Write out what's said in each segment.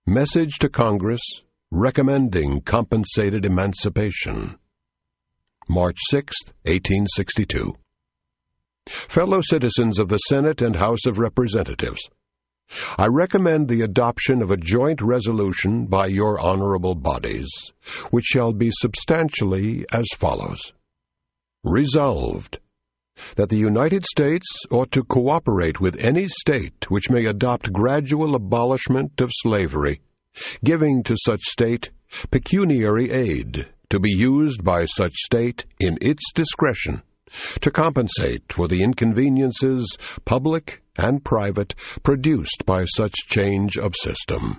Message to Congress recommending compensated emancipation. March 6, 1862. Fellow citizens of the Senate and House of Representatives, I recommend the adoption of a joint resolution by your honorable bodies, which shall be substantially as follows. Resolved, that the United States ought to cooperate with any state which may adopt gradual abolishment of slavery, giving to such state pecuniary aid to be used by such state in its discretion to compensate for the inconveniences, public and private, produced by such change of system.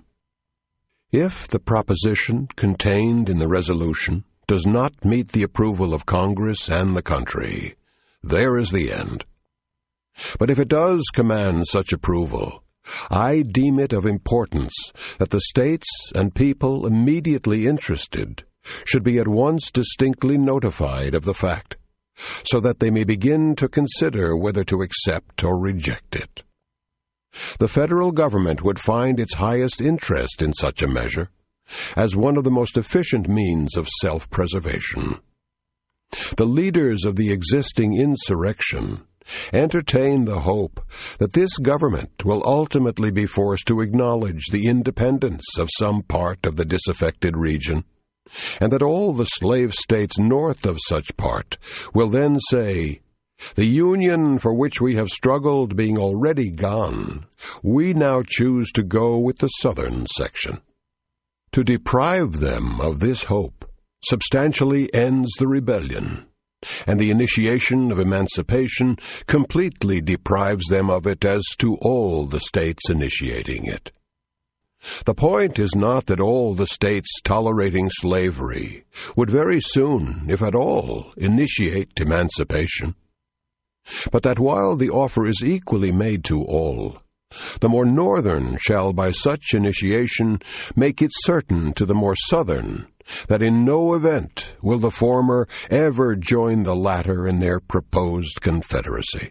If the proposition contained in the resolution does not meet the approval of Congress and the country, there is the end. But if it does command such approval, I deem it of importance that the states and people immediately interested should be at once distinctly notified of the fact, so that they may begin to consider whether to accept or reject it. The federal government would find its highest interest in such a measure as one of the most efficient means of self-preservation. The leaders of the existing insurrection entertain the hope that this government will ultimately be forced to acknowledge the independence of some part of the disaffected region, and that all the slave states north of such part will then say, "The Union for which we have struggled being already gone, we now choose to go with the southern section." To deprive them of this hope substantially ends the rebellion, and the initiation of emancipation completely deprives them of it as to all the states initiating it. The point is not that all the states tolerating slavery would very soon, if at all, initiate emancipation, but that while the offer is equally made to all, the more northern shall by such initiation make it certain to the more southern that in no event will the former ever join the latter in their proposed confederacy.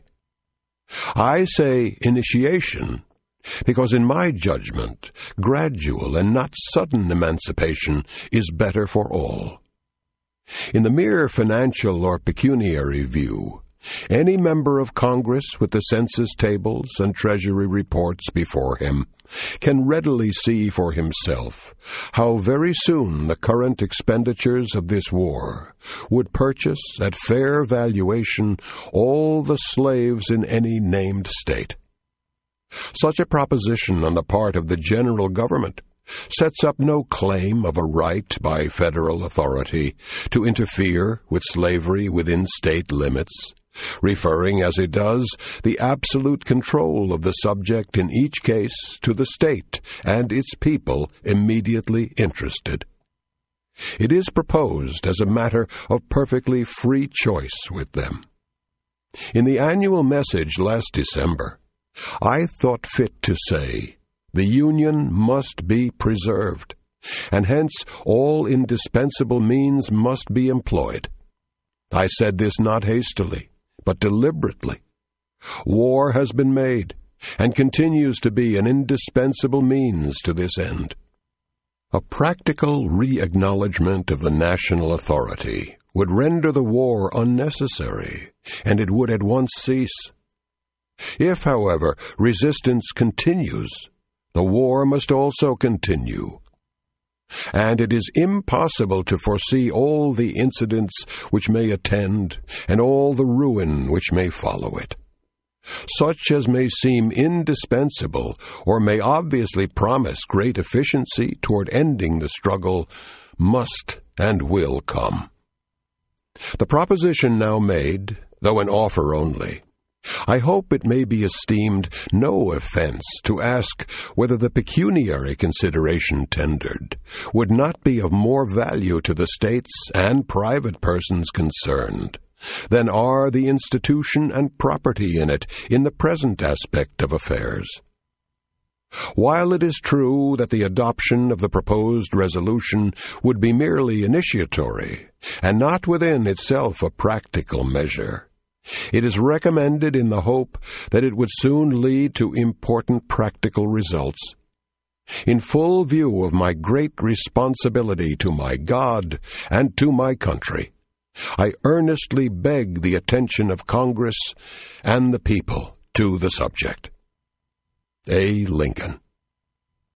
I say initiation because in my judgment, gradual and not sudden emancipation is better for all. In the mere financial or pecuniary view, any member of Congress with the census tables and Treasury reports before him can readily see for himself how very soon the current expenditures of this war would purchase at fair valuation all the slaves in any named state. Such a proposition on the part of the general government sets up no claim of a right by federal authority to interfere with slavery within state limits, referring, as it does, the absolute control of the subject in each case to the state and its people immediately interested. It is proposed as a matter of perfectly free choice with them. In the annual message last December, I thought fit to say, the Union must be preserved, and hence all indispensable means must be employed. I said this not hastily, but deliberately. War has been made, and continues to be an indispensable means to this end. A practical re-acknowledgment of the national authority would render the war unnecessary, and it would at once cease. If, however, resistance continues, the war must also continue. And it is impossible to foresee all the incidents which may attend and all the ruin which may follow it. Such as may seem indispensable or may obviously promise great efficiency toward ending the struggle must and will come. The proposition now made, though an offer only, I hope it may be esteemed no offense to ask whether the pecuniary consideration tendered would not be of more value to the states and private persons concerned than are the institution and property in it in the present aspect of affairs. While it is true that the adoption of the proposed resolution would be merely initiatory and not within itself a practical measure, it is recommended in the hope that it would soon lead to important practical results. In full view of my great responsibility to my God and to my country, I earnestly beg the attention of Congress and the people to the subject. A. Lincoln.